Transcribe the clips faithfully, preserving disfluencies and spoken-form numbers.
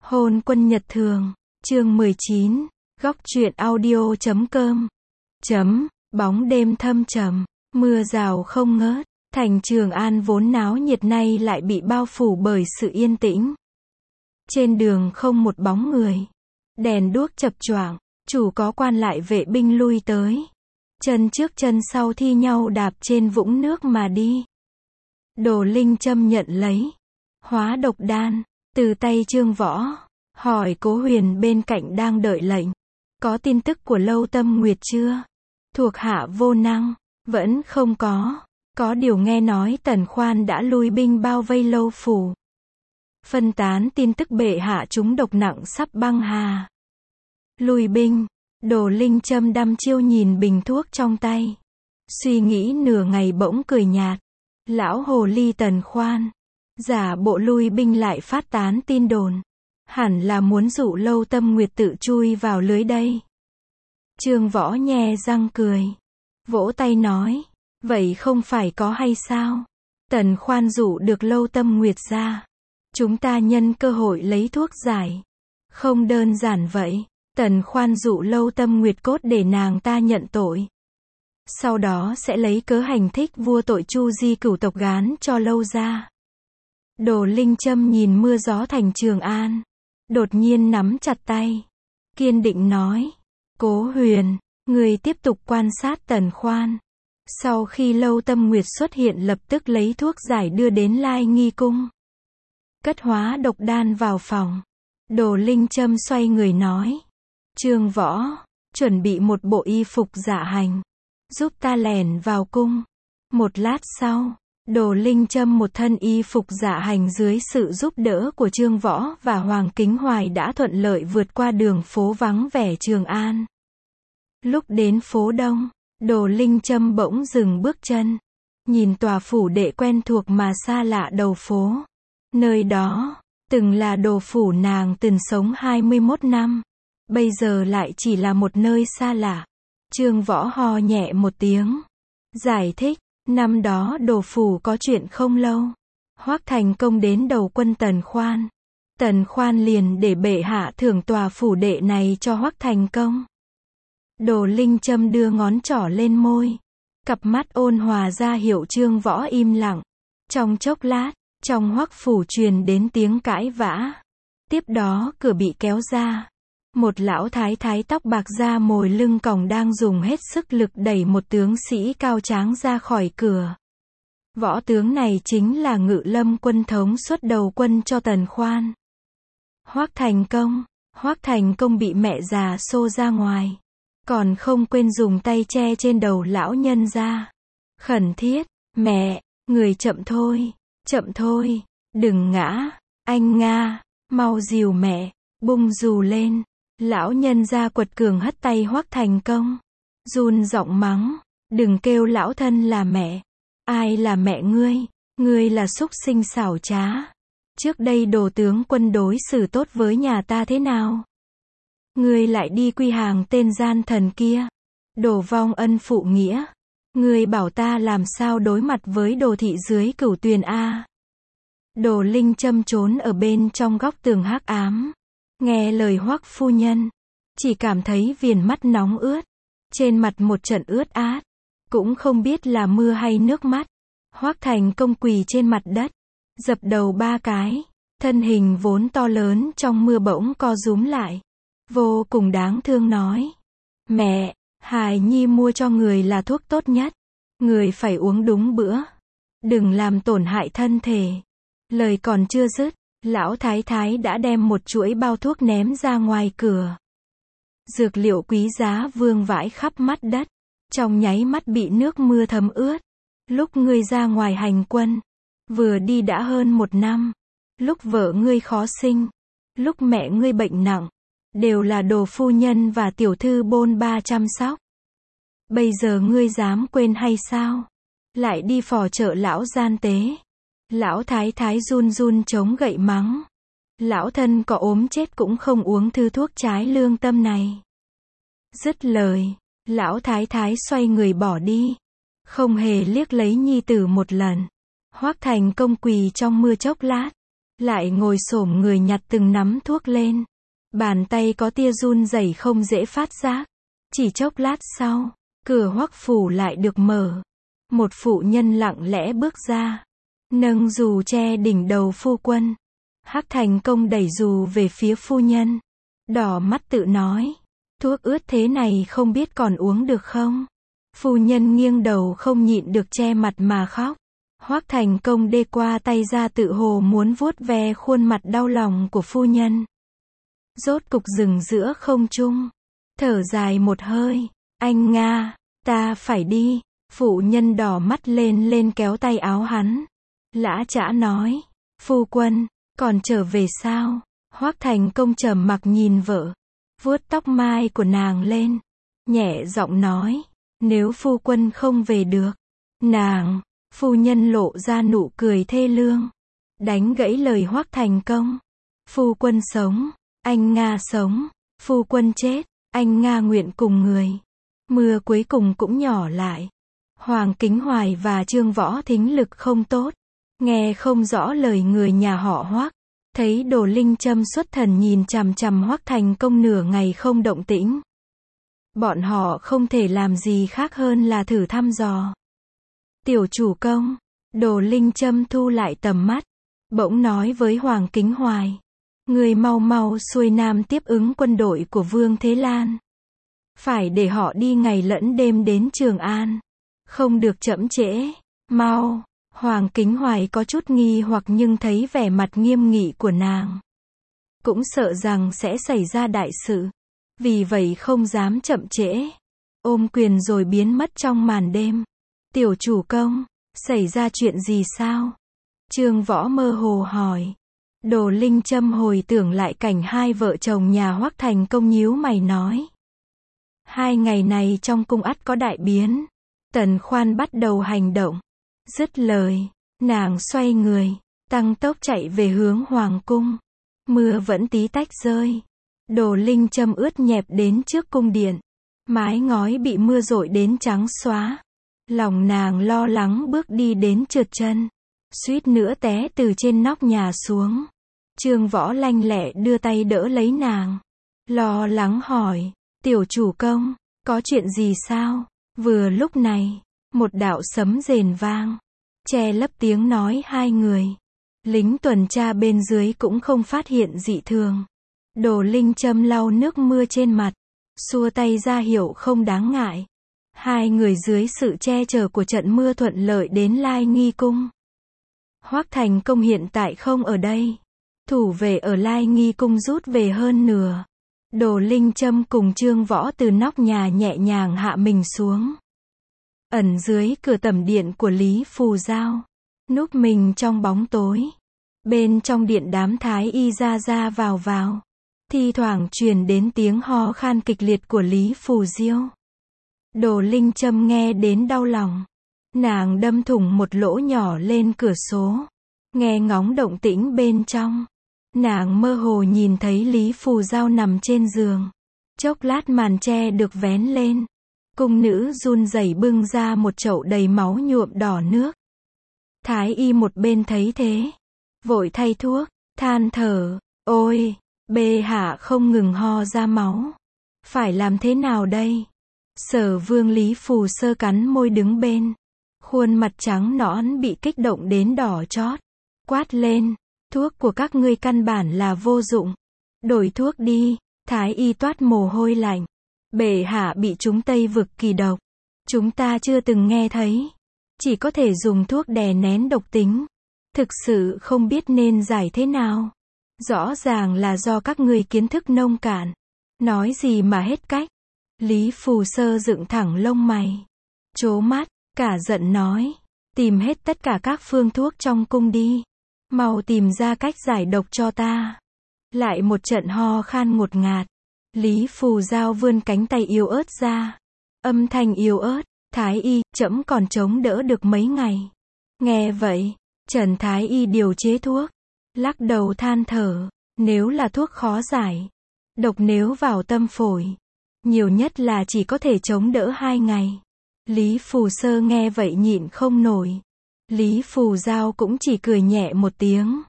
Hôn quân nhật thường, chương mười chín, góc truyện audio chấm com, chấm, bóng đêm thâm trầm, mưa rào không ngớt, thành Trường An vốn náo nhiệt nay lại bị bao phủ bởi sự yên tĩnh. Trên đường không một bóng người, đèn đuốc chập choạng, chủ có quan lại vệ binh lui tới. Chân trước chân sau thi nhau đạp trên vũng nước mà đi. Đồ Linh Châm nhận lấy hóa độc đan từ tay Trương Võ, hỏi Cố Huyền bên cạnh đang đợi lệnh, có tin tức của Lâu Tâm Nguyệt chưa? Thuộc hạ vô năng, vẫn không có, có điều nghe nói Tần Khoan đã lui binh bao vây Lâu phủ. Phân tán tin tức bệ hạ chúng độc nặng sắp băng hà. Lui binh, Đồ Linh Châm đăm chiêu nhìn bình thuốc trong tay. Suy nghĩ nửa ngày bỗng cười nhạt. Lão hồ ly Tần Khoan, giả bộ lui binh lại phát tán tin đồn. Hẳn là muốn dụ Lâu Tâm Nguyệt tự chui vào lưới đây. Trương Võ nhe răng cười, vỗ tay nói, vậy không phải có hay sao? Tần Khoan dụ được Lâu Tâm Nguyệt ra, chúng ta nhân cơ hội lấy thuốc giải. Không đơn giản vậy, Tần Khoan dụ Lâu Tâm Nguyệt cốt để nàng ta nhận tội. Sau đó sẽ lấy cớ hành thích vua tội Chu Di cửu tộc gán cho Lâu gia. Đồ Linh Châm nhìn mưa gió thành Trường An, đột nhiên nắm chặt tay, kiên định nói, Cố Huyền, người tiếp tục quan sát Tần Khoan. Sau khi Lâu Tâm Nguyệt xuất hiện lập tức lấy thuốc giải đưa đến Lai Nghi cung. Cất hóa độc đan vào phòng. Đồ Linh Châm xoay người nói, Trương Võ, chuẩn bị một bộ y phục dạ hành, giúp ta lẻn vào cung. Một lát sau, Đồ Linh Châm một thân y phục dạ hành dưới sự giúp đỡ của Trương Võ và Hoàng Kính Hoài đã thuận lợi vượt qua đường phố vắng vẻ Trường An. Lúc đến phố Đông, Đồ Linh Châm bỗng dừng bước chân, nhìn tòa phủ đệ quen thuộc mà xa lạ đầu phố. Nơi đó, từng là đồ phủ nàng từng sống hai mươi mốt năm, bây giờ lại chỉ là một nơi xa lạ. Trương Võ ho nhẹ một tiếng, giải thích, năm đó đồ phủ có chuyện không lâu. Hoắc Thành Công đến đầu quân Tần Khoan. Tần Khoan liền để bệ hạ thưởng tòa phủ đệ này cho Hoắc Thành Công. Đồ Linh Châm đưa ngón trỏ lên môi, cặp mắt ôn hòa ra hiệu Trương Võ im lặng. Trong chốc lát, trong Hoắc phủ truyền đến tiếng cãi vã. Tiếp đó cửa bị kéo ra. Một lão thái thái tóc bạc da mồi lưng còng đang dùng hết sức lực đẩy một tướng sĩ cao tráng ra khỏi cửa. Võ tướng này chính là Ngự Lâm quân thống xuất đầu quân cho Tần Khoan. Hoắc Thành Công. Hoắc Thành Công bị mẹ già xô ra ngoài, còn không quên dùng tay che trên đầu lão nhân ra. Khẩn thiết, mẹ, người chậm thôi, chậm thôi, đừng ngã, anh Nga, mau dìu mẹ, bung dù lên. Lão nhân ra quật cường hất tay Hoắc Thành Công, run giọng mắng, đừng kêu lão thân là mẹ. Ai là mẹ ngươi? Ngươi là súc sinh xảo trá. Trước đây đồ tướng quân đối xử tốt với nhà ta thế nào? Ngươi lại đi quy hàng tên gian thần kia. Đồ vong ân phụ nghĩa. Ngươi bảo ta làm sao đối mặt với đồ thị dưới Cửu Tuyền a? Đồ Linh Châm trốn ở bên trong góc tường hắc ám, nghe lời Hoắc phu nhân, chỉ cảm thấy viền mắt nóng ướt, trên mặt một trận ướt át, cũng không biết là mưa hay nước mắt. Hoắc Thành Công quỳ trên mặt đất, dập đầu ba cái, thân hình vốn to lớn trong mưa bỗng co rúm lại, vô cùng đáng thương nói, mẹ, hài nhi mua cho người là thuốc tốt nhất, người phải uống đúng bữa, đừng làm tổn hại thân thể. Lời còn chưa dứt, lão thái thái đã đem một chuỗi bao thuốc ném ra ngoài cửa. Dược liệu quý giá vương vãi khắp mắt đất, trong nháy mắt bị nước mưa thấm ướt. Lúc ngươi ra ngoài hành quân, vừa đi đã hơn một năm. Lúc vợ ngươi khó sinh, lúc mẹ ngươi bệnh nặng, đều là đồ phu nhân và tiểu thư bôn ba chăm sóc. Bây giờ ngươi dám quên hay sao? Lại đi phò trợ lão gian tế. Lão thái thái run run chống gậy mắng. Lão thân có ốm chết cũng không uống thứ thuốc trái lương tâm này. Dứt lời, lão thái thái xoay người bỏ đi, không hề liếc lấy nhi tử một lần. Hoắc Thành Công quỳ trong mưa chốc lát, lại ngồi xổm người nhặt từng nắm thuốc lên. Bàn tay có tia run rẩy không dễ phát giác. Chỉ chốc lát sau, cửa Hoắc phủ lại được mở. Một phụ nhân lặng lẽ bước ra, nâng dù che đỉnh đầu phu quân. Hắc Thành Công đẩy dù về phía phu nhân, đỏ mắt tự nói, thuốc ướt thế này không biết còn uống được không? Phu nhân nghiêng đầu không nhịn được che mặt mà khóc. Hoắc Thành Công đê qua tay ra tự hồ muốn vuốt ve khuôn mặt đau lòng của phu nhân. Rốt cục dừng giữa không trung, thở dài một hơi, anh Nga, ta phải đi. Phụ nhân đỏ mắt lên lên kéo tay áo hắn. Lã chã nói, phu quân, còn trở về sao? Hoắc Thành Công trầm mặc nhìn vợ, vuốt tóc mai của nàng lên, nhẹ giọng nói, nếu phu quân không về được, nàng, phu nhân lộ ra nụ cười thê lương, đánh gãy lời Hoắc Thành Công. Phu quân sống, anh Nga sống, phu quân chết, anh Nga nguyện cùng người. Mưa cuối cùng cũng nhỏ lại. Hoàng Kính Hoài và Trương Võ thính lực không tốt, nghe không rõ lời người nhà họ Hoắc. Thấy Đồ Linh Châm xuất thần nhìn chằm chằm Hoắc Thành Công nửa ngày không động tĩnh. Bọn họ không thể làm gì khác hơn là thử thăm dò. Tiểu chủ công, Đồ Linh Châm thu lại tầm mắt, bỗng nói với Hoàng Kính Hoài, người mau mau xuôi nam tiếp ứng quân đội của Vương Thế Lan. Phải để họ đi ngày lẫn đêm đến Trường An. Không được chậm trễ, mau. Hoàng Kính Hoài có chút nghi hoặc nhưng thấy vẻ mặt nghiêm nghị của nàng, cũng sợ rằng sẽ xảy ra đại sự, vì vậy không dám chậm trễ. Ôm quyền rồi biến mất trong màn đêm. Tiểu chủ công, xảy ra chuyện gì sao? Trương Võ mơ hồ hỏi. Đồ Linh Châm hồi tưởng lại cảnh hai vợ chồng nhà Hoắc Thành Công nhíu mày nói. Hai ngày này trong cung ắt có đại biến. Tần Khoan bắt đầu hành động. Dứt lời, nàng xoay người, tăng tốc chạy về hướng hoàng cung. Mưa vẫn tí tách rơi. Đồ Linh Châm ướt nhẹp đến trước cung điện. Mái ngói bị mưa dội đến trắng xóa. Lòng nàng lo lắng bước đi đến trượt chân, suýt nữa té từ trên nóc nhà xuống. Trương Võ lanh lẹ đưa tay đỡ lấy nàng, lo lắng hỏi, tiểu chủ công, có chuyện gì sao? Vừa lúc này, một đạo sấm rền vang, che lấp tiếng nói hai người. Lính tuần tra bên dưới cũng không phát hiện dị thường. Đồ Linh Châm lau nước mưa trên mặt, xua tay ra hiệu không đáng ngại. Hai người dưới sự che chở của trận mưa thuận lợi đến Lai Nghi cung. Hoắc Thành Công hiện tại không ở đây. Thủ vệ ở Lai Nghi cung rút về hơn nửa. Đồ Linh Châm cùng Trương Võ từ nóc nhà nhẹ nhàng hạ mình xuống. Ẩn dưới cửa tẩm điện của Lý Phù Giao. Núp mình trong bóng tối. Bên trong điện đám thái y ra ra vào vào. Thi thoảng truyền đến tiếng ho khan kịch liệt của Lý Phù Diêu. Đồ Linh Châm nghe đến đau lòng. Nàng đâm thủng một lỗ nhỏ lên cửa sổ. Nghe ngóng động tĩnh bên trong. Nàng mơ hồ nhìn thấy Lý Phù Giao nằm trên giường. Chốc lát màn tre được vén lên. Cung nữ run rẩy bưng ra một chậu đầy máu nhuộm đỏ nước. Thái y một bên thấy thế, vội thay thuốc, than thở, ôi, bệ hạ không ngừng ho ra máu. Phải làm thế nào đây? Sở Vương Lý Phù Sơ cắn môi đứng bên. Khuôn mặt trắng nõn bị kích động đến đỏ chót. Quát lên, thuốc của các ngươi căn bản là vô dụng. Đổi thuốc đi. Thái y toát mồ hôi lạnh. Bệ hạ bị trúng Tây Vực kỳ độc. Chúng ta chưa từng nghe thấy. Chỉ có thể dùng thuốc đè nén độc tính. Thực sự không biết nên giải thế nào. Rõ ràng là do các ngươi kiến thức nông cạn. Nói gì mà hết cách. Lý Phù Sơ dựng thẳng lông mày. Trố mắt, cả giận nói. Tìm hết tất cả các phương thuốc trong cung đi. Mau tìm ra cách giải độc cho ta. Lại một trận ho khan ngột ngạt. Lý Phù Giao vươn cánh tay yếu ớt ra. Âm thanh yếu ớt, Thái y, trẫm còn chống đỡ được mấy ngày. Nghe vậy, Trần Thái y điều chế thuốc. Lắc đầu than thở, nếu là thuốc khó giải. Độc nếu vào tâm phổi. Nhiều nhất là chỉ có thể chống đỡ hai ngày. Lý Phù Sơ nghe vậy nhịn không nổi. Lý Phù Giao cũng chỉ cười nhẹ một tiếng.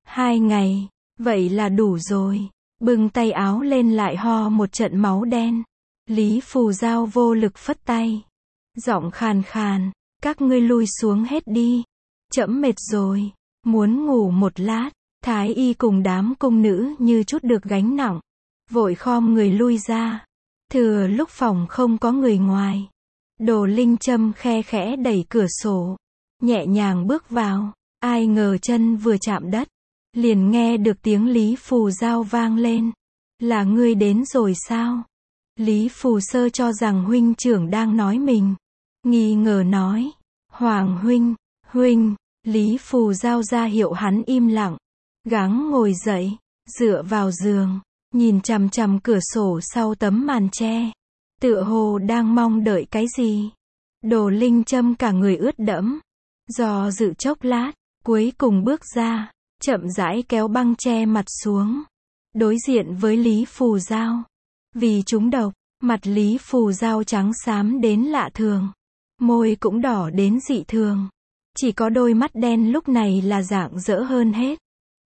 Hai ngày, vậy là đủ rồi. Bưng tay áo lên lại ho một trận máu đen. Lý Phù Giao vô lực phất tay. Giọng khàn khàn, các ngươi lui xuống hết đi. Trẫm mệt rồi, muốn ngủ một lát. Thái y cùng đám cung nữ như chút được gánh nặng. Vội khom người lui ra. Thừa lúc phòng không có người ngoài. Đồ Linh Châm khe khẽ đẩy cửa sổ. Nhẹ nhàng bước vào. Ai ngờ chân vừa chạm đất. Liền nghe được tiếng Lý Phù Giao vang lên. Là ngươi đến rồi sao? Lý Phù Sơ cho rằng huynh trưởng đang nói mình. Nghi ngờ nói. Hoàng huynh, huynh. Lý Phù Giao ra hiệu hắn im lặng. Gắng ngồi dậy, dựa vào giường, nhìn chằm chằm cửa sổ sau tấm màn che. Tựa hồ đang mong đợi cái gì. Đồ Linh Châm cả người ướt đẫm. Do dự chốc lát, cuối cùng bước ra, chậm rãi kéo băng che mặt xuống. Đối diện với Lý Phù Giao. Vì trúng độc, mặt Lý Phù Giao trắng xám đến lạ thường. Môi cũng đỏ đến dị thường. Chỉ có đôi mắt đen lúc này là rạng rỡ hơn hết.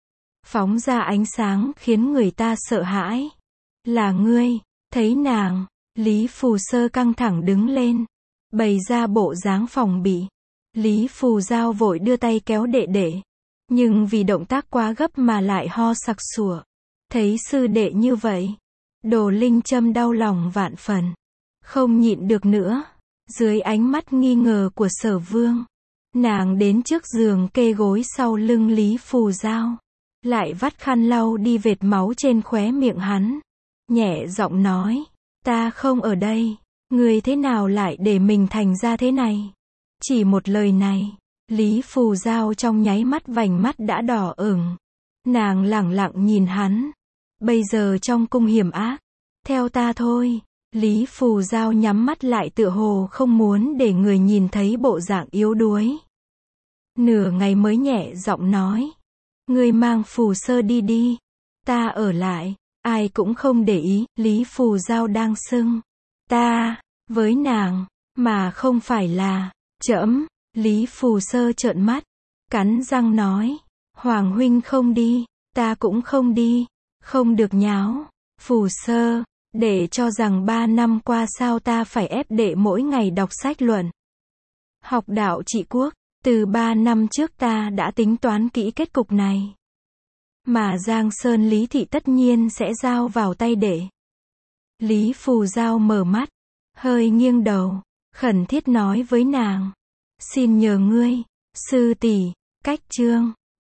Phóng ra ánh sáng khiến người ta sợ hãi. Là ngươi, thấy nàng, Lý Phù Sơ căng thẳng đứng lên. Bày ra bộ dáng phòng bị. Lý Phù Giao vội đưa tay kéo đệ đệ. Nhưng vì động tác quá gấp mà lại ho sặc sủa. Thấy sư đệ như vậy. Đồ Linh Châm đau lòng vạn phần. Không nhịn được nữa. Dưới ánh mắt nghi ngờ của Sở Vương. Nàng đến trước giường kê gối sau lưng Lý Phù Giao. Lại vắt khăn lau đi vệt máu trên khóe miệng hắn. Nhẹ giọng nói. Ta không ở đây. Ngươi thế nào lại để mình thành ra thế này? Chỉ một lời này. Lý Phù Giao trong nháy mắt vành mắt đã đỏ ửng. Nàng lẳng lặng nhìn hắn. Bây giờ trong cung hiểm ác. Theo ta thôi. Lý Phù Giao nhắm mắt lại tựa hồ không muốn để người nhìn thấy bộ dạng yếu đuối. Nửa ngày mới nhẹ giọng nói. Ngươi mang Phù Sơ đi đi. Ta ở lại. Ai cũng không để ý. Lý Phù Giao đang xưng. Ta, với nàng, mà không phải là, trẫm. Lý Phù Sơ trợn mắt. Cắn răng nói. Hoàng huynh không đi. Ta cũng không đi. Không được nháo. Phù Sơ. Để cho rằng ba năm qua sao ta phải ép đệ mỗi ngày đọc sách luận. Học đạo trị quốc. Từ ba năm trước ta đã tính toán kỹ kết cục này. Mà Giang Sơn Lý Thị tất nhiên sẽ giao vào tay đệ. Lý Phù Giao mở mắt. Hơi nghiêng đầu. Khẩn thiết nói với nàng. Xin nhờ ngươi, sư tỷ, cách chương.